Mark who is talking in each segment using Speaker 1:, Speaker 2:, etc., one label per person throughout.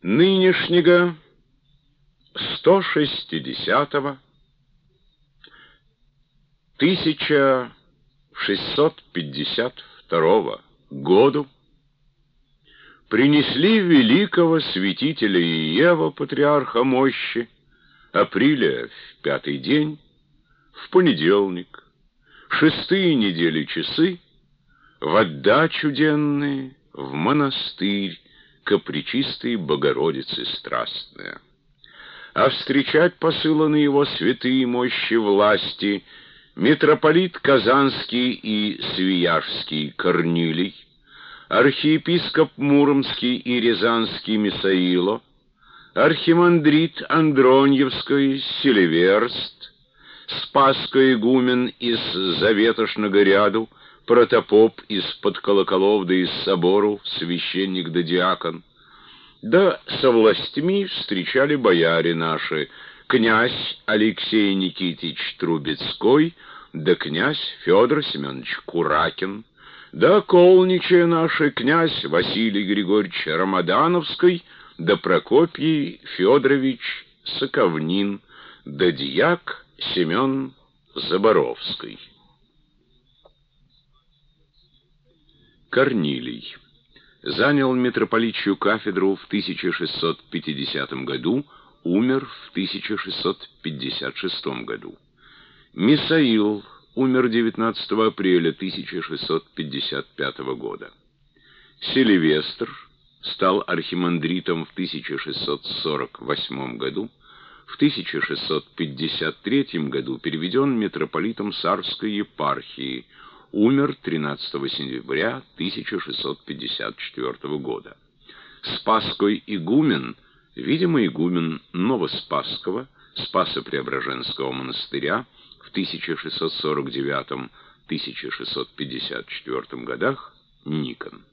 Speaker 1: нынешнего 160-го 1652 году принесли великого святителя Иева, патриарха мощи, апреля в 5-й день, в понедельник, 6-е недели часы, в отдачу денные, в монастырь ко Пречистой Богородице Страстная. А встречать посыланы его святые мощи власти митрополит Казанский и Свияжский Корнилий, архиепископ Муромский и Рязанский Мисаило, архимандрит Андроньевский Селиверст, Спаско-игумен из Заветошного ряду, протопоп из-под колоколов да из собору, священник да диакон. Да со властьми встречали бояре наши, князь Алексей Никитич Трубецкой, да князь Федор Семенович Куракин, да колничие наши, князь Василий Григорьевич Рамадановский, да Прокопий Федорович Соковнин, да дьяк Семен Заборовский. Корнилий занял митрополичью кафедру в 1650 году, умер в 1656 году. Мисаил умер 19 апреля 1655 года. Селивестр стал архимандритом в 1648 году, в 1653 году переведен митрополитом Сарской епархии, умер 13 сентября 1654 года. Спасской игумен, видимо, игумен Новоспасского, Спасо-Преображенского монастыря в 1649-1654 годах, Никон.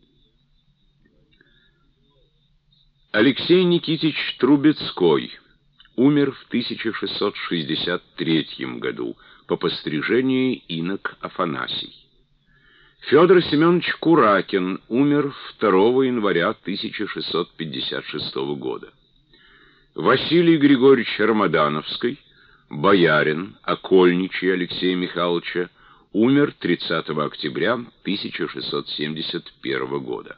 Speaker 1: Алексей Никитич Трубецкой умер в 1663 году по пострижении инок Афанасий. Федор Семенович Куракин умер 2 января 1656 года. Василий Григорьевич Рамадановский, боярин, окольничий Алексея Михайловича, умер 30 октября 1671 года.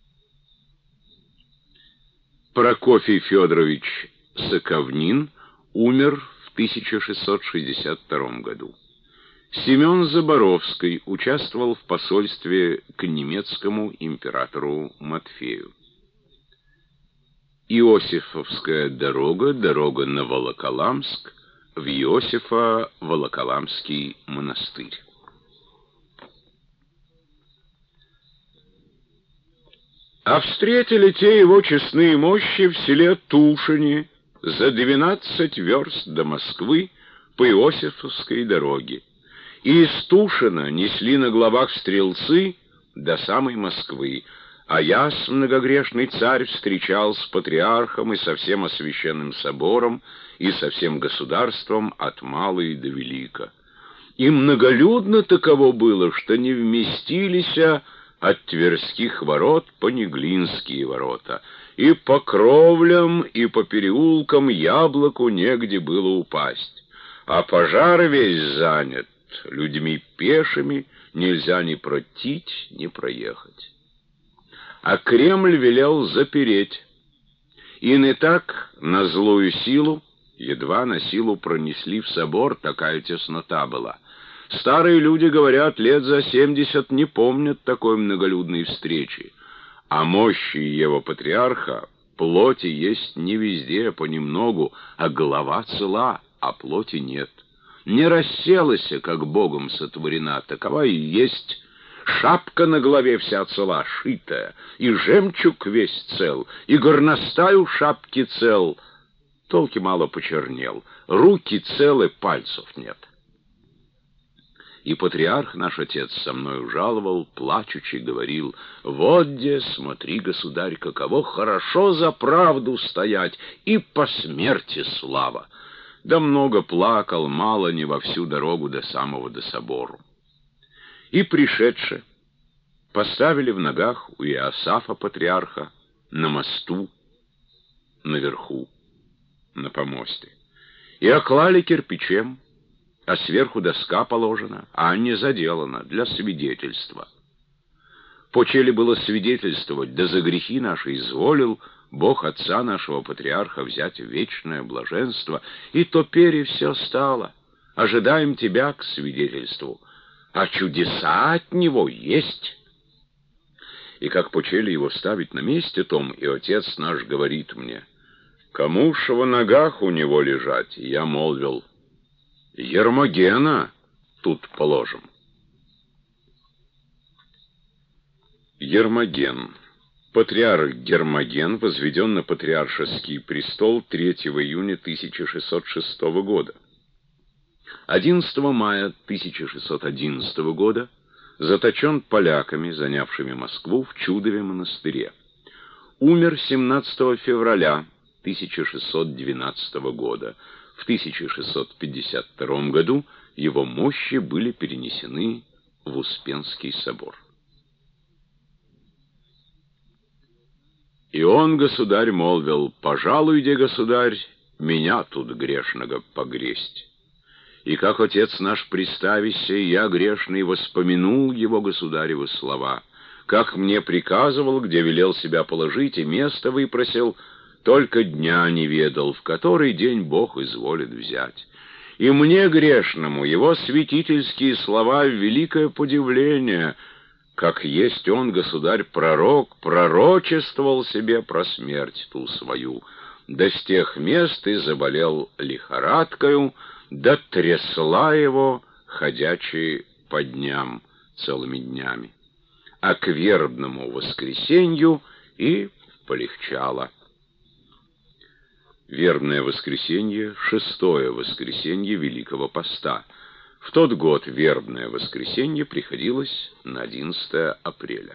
Speaker 1: Прокофий Федорович Соковнин умер в 1662 году. Семен Заборовский участвовал в посольстве к немецкому императору Матфею. Иосифовская дорога, дорога на Волоколамск, в Иосифо-Волоколамский монастырь. А встретили те его честные мощи в селе Тушине за 12 верст до Москвы по Иосифовской дороге. И из Тушина несли на главах стрелцы до самой Москвы, а яс, многогрешный царь, встречал с патриархом и со всем освященным собором, и со всем государством от мала и до велика. И многолюдно таково было, что не вместились от Тверских ворот по Неглинские ворота, и по кровлям, и по переулкам яблоку негде было упасть, а пожар весь занят, людьми пешими нельзя ни протить, ни проехать. А Кремль велел запереть, и не так на злую силу, едва на силу пронесли в собор, такая теснота была. Старые люди, говорят, лет за 70 не помнят такой многолюдной встречи. А мощи его патриарха плоти есть не везде, понемногу, а голова цела, а плоти нет. Не расселась, как Богом сотворена, такова и есть. Шапка на голове вся цела, шитая, и жемчуг весь цел, и горностай у шапки цел. Толки мало почернел, руки целы, пальцев нет. И патриарх наш отец со мною жаловал, плачучи говорил: «Вот где, смотри, государь, каково хорошо за правду стоять, и по смерти слава!» Да много плакал, мало не во всю дорогу до самого до собору. И пришедши, поставили в ногах у Иосафа патриарха на мосту наверху, на помосте, и оклали кирпичем, а сверху доска положена, а не заделана для свидетельства. Почели было свидетельствовать, да за грехи наши изволил Бог отца нашего патриарха взять вечное блаженство, и топерь все стало. Ожидаем тебя к свидетельству, а чудеса от него есть. И как почели его ставить на месте том, и отец наш говорит мне: кому ж в ногах у него лежать? И я молвил: Ермогена тут положим. Ермоген. Патриарх Гермоген возведен на патриаршеский престол 3 июня 1606 года. 11 мая 1611 года заточен поляками, занявшими Москву, в Чудове монастыре. Умер 17 февраля 1612 года. В 1652 году его мощи были перенесены в Успенский собор. И он, государь, молвил: пожалуйте, государь, меня тут грешного погресть. И как отец наш приставися, я грешный воспомянул его государевы слова, как мне приказывал, где велел себя положить, и место выпросил, только дня не ведал, в который день Бог изволит взять. И мне, грешному, его святительские слова в великое подивление, как есть он, государь-пророк, пророчествовал себе про смерть ту свою, да с тех мест и заболел лихорадкою, да трясла его ходячи по дням, целыми днями. А к вербному воскресенью и полегчало. Вербное воскресенье — 6-е воскресенье Великого Поста. В тот год вербное воскресенье приходилось на 11 апреля.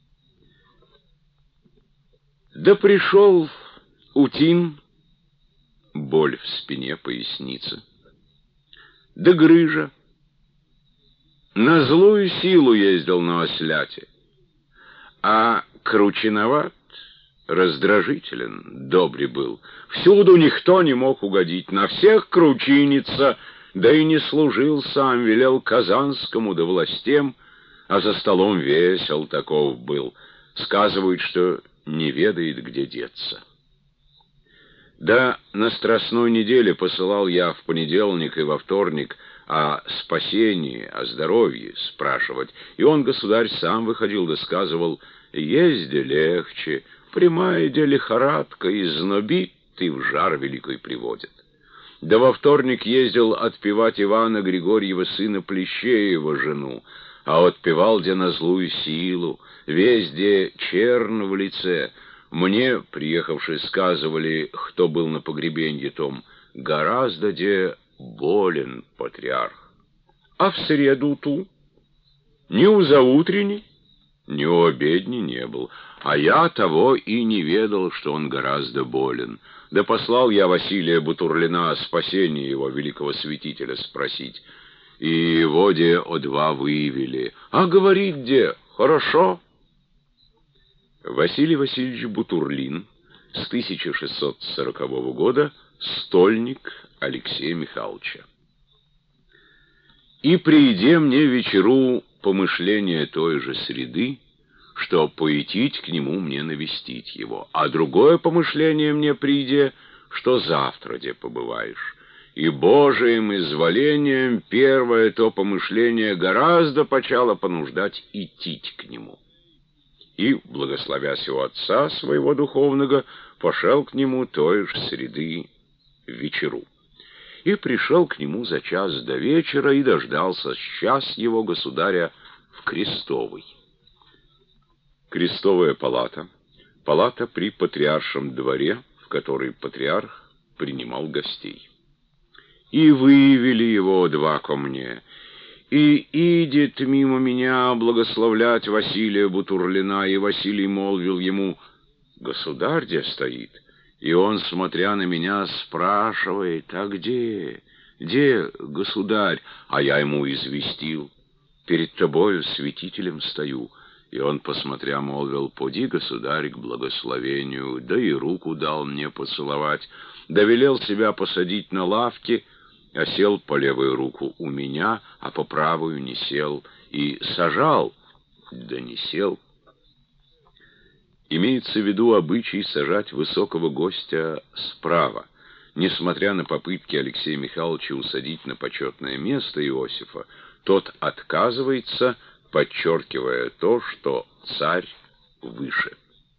Speaker 1: Да пришел Утин, боль в спине, пояснице, да грыжа. На злую силу ездил на осляте, а кручиноват, раздражителен, добрый был. Всюду никто не мог угодить, на всех кручинится, да и не служил сам, велел Казанскому да властям, а за столом весел таков был. Сказывают, что не ведает, где деться. Да на Страстной неделе посылал я в понедельник и во вторник о спасении, о здоровье спрашивать, и он, государь, сам выходил да сказывал: езде легче, прямая де лихорадка, и знобит, и в жар великой приводит. Да во вторник ездил отпевать Ивана Григорьева, сына Плещеева, жену, а отпевал де на злую силу, везде черн в лице. Мне, приехавшие, сказывали, кто был на погребенье том, гораздо де болен патриарх. А в среду ту ни у заутренней, ни у обедни не был, а я того и не ведал, что он гораздо болен. Да послал я Василия Бутурлина о спасении его, великого святителя, спросить. И его де о два выявили. А говорит де, хорошо. Василий Васильевич Бутурлин, с 1640 года стольник Алексея Михайловича. И прииде мне вечеру помышление той же среды, что поэтить к нему мне навестить его, а другое помышление мне прииде, что завтра где побываешь. И Божиим изволением первое то помышление гораздо почало понуждать идти к нему. И, благословя сего отца своего духовного, пошел к нему той же среды вечеру. И пришел к нему за час до вечера и дождался час его государя в Крестовой. Крестовая палата, палата при патриаршем дворе, в которой патриарх принимал гостей. И выявили его два ко мне, и идет мимо меня благословлять Василия Бутурлина, и Василий молвил ему: «Государь где стоит?» И он, смотря на меня, спрашивает: «А где? Где, государь?» А я ему известил: «Перед тобою святителем стою». И он, посмотря, молвил: «Поди, государь, к благословению», да и руку дал мне поцеловать, да велел себя посадить на лавке, а сел по левую руку у меня, а по правую не сел, и сажал, да не сел. Имеется в виду обычай сажать высокого гостя справа. Несмотря на попытки Алексея Михайловича усадить на почетное место Иосифа, тот отказывается, подчеркивая то, что царь выше.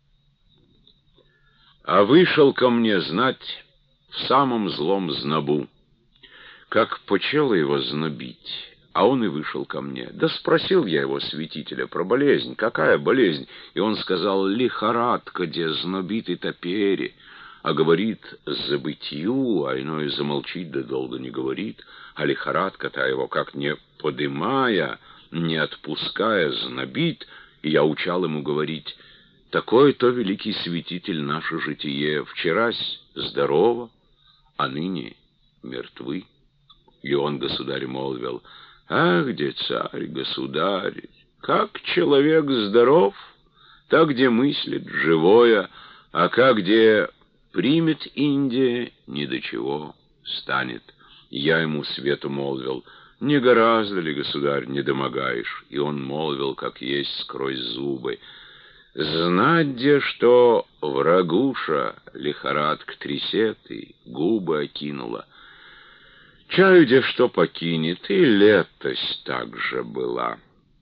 Speaker 1: А вышел ко мне, знать, в самом злом знобу. Как почало его знобить, а он и вышел ко мне. Да спросил я его, святителя, про болезнь. Какая болезнь? И он сказал: лихорадка, где знобит и топери. А говорит забытью, а иное замолчит, да долго не говорит. А лихорадка-то его, как не подымая, не отпуская, знобит. И я учал ему говорить: такой-то великий святитель наше житие. Вчерась здорово, а ныне мертвы. И он, государь, молвил: ах, где царь, государь, как человек здоров, так где мыслит живое, а как где примет Индия, ни до чего станет. Я ему свету молвил: не гораздо ли, государь, не домогаешь? И он молвил, как есть, сквозь зубы: знать где, что врагуша лихорадка трясет и губы окинула. Чаю где что покинет, и летость так же была.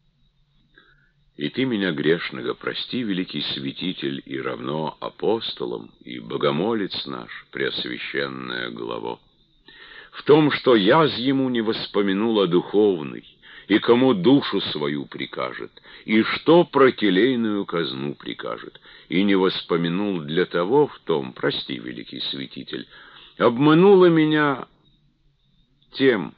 Speaker 1: И ты меня грешного прости, великий святитель, и равно апостолом, и богомолец наш, преосвященная главо. В том, что яз ему не воспомянул о духовной, и кому душу свою прикажет, и что про келейную казну прикажет, и не воспомянул для того в том, прости, великий святитель, обманула меня тем.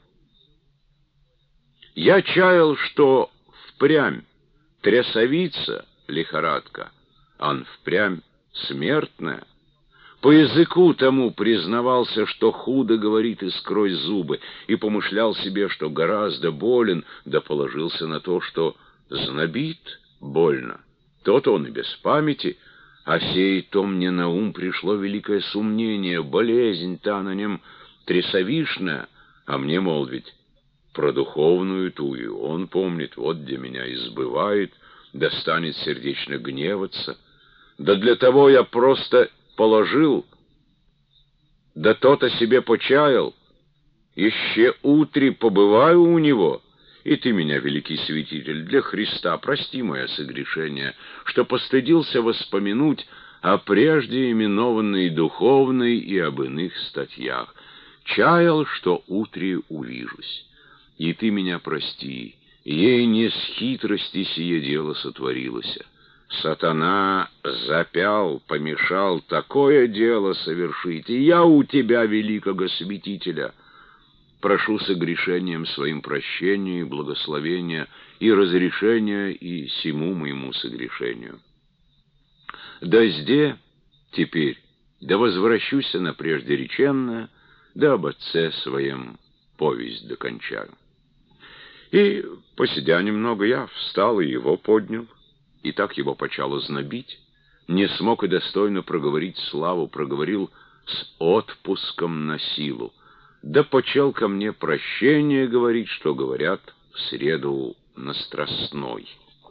Speaker 1: Я чаял, что впрямь трясовица лихорадка, ан впрямь смертная. По языку тому признавался, что худо говорит и сквозь зубы, и помышлял себе, что гораздо болен, да положился на то, что знобит больно. Тот он и без памяти, а сей то мне на ум пришло великое сомнение, болезнь-то на нем трясовишная, а мне молвить про духовную тую. Он помнит, вот где меня избывает, да станет сердечно гневаться. Да для того я просто положил, да то-то себе почаял. Еще утре побываю у него, и ты меня, великий святитель, для Христа прости мое согрешение, что постыдился воспомянуть о прежде именованной духовной и об иных статьях. Чаял, что утре увижусь. И ты меня прости, ей не с хитрости сие дело сотворилось. Сатана запял, помешал такое дело совершить, и я у тебя, великого святителя, прошу согрешением своим прощения и благословения и разрешения и сему моему согрешению. Да сде теперь, да возвращуся на прежде реченное, да об отце своем повесть докончаю. И, посидя немного, я встал и его поднял, и так его почало знобить. Не смог и достойно проговорить славу, проговорил с отпуском на силу. Да почел ко мне прощение говорить, что говорят в среду на Страстной.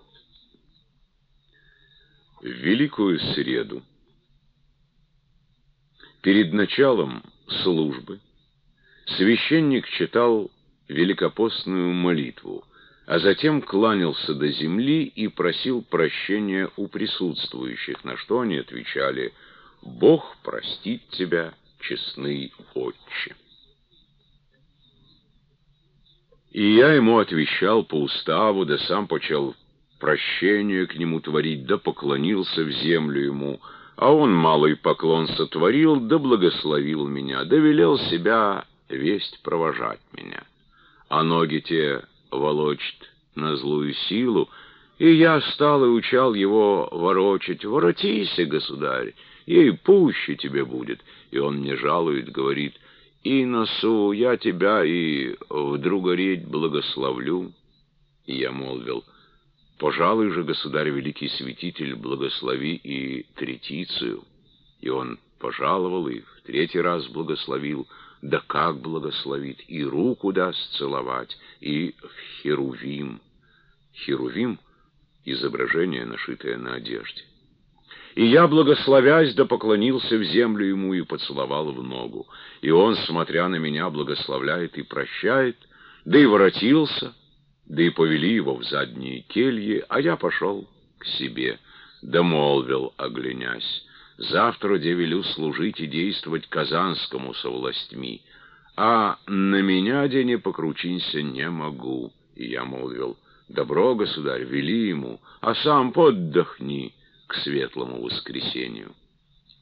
Speaker 1: В Великую Среду, перед началом службы, священник читал великопостную молитву, а затем кланялся до земли и просил прощения у присутствующих, на что они отвечали: «Бог простит тебя, честный отче». И я ему отвечал по уставу, да сам почел прощение к нему творить, да поклонился в землю ему, а он малый поклон сотворил, да благословил меня, да велел себя весть провожать меня. А ноги те волочит на злую силу, и я стал и учал его ворочать. «Воротися, государь, ей пуще тебе будет». И он мне жалует, говорит: «И носу я тебя и вдруг гореть благословлю». И я молвил: Пожалуй же, государь, великий святитель, благослови и третицию. И он пожаловал, и в третий раз благословил. Да как благословит, и руку даст целовать, и в херувим. Херувим — изображение, нашитое на одежде. И я, благословясь, да поклонился в землю ему и поцеловал в ногу. И он, смотря на меня, благословляет и прощает, да и воротился, да и повели его в задние кельи, а я пошел к себе, да молвил, оглянясь: завтра де велю служить и действовать Казанскому со властьми, а на меня де не покручинься не могу. И я молвил: добро, государь, вели ему, а сам поддохни к светлому воскресению.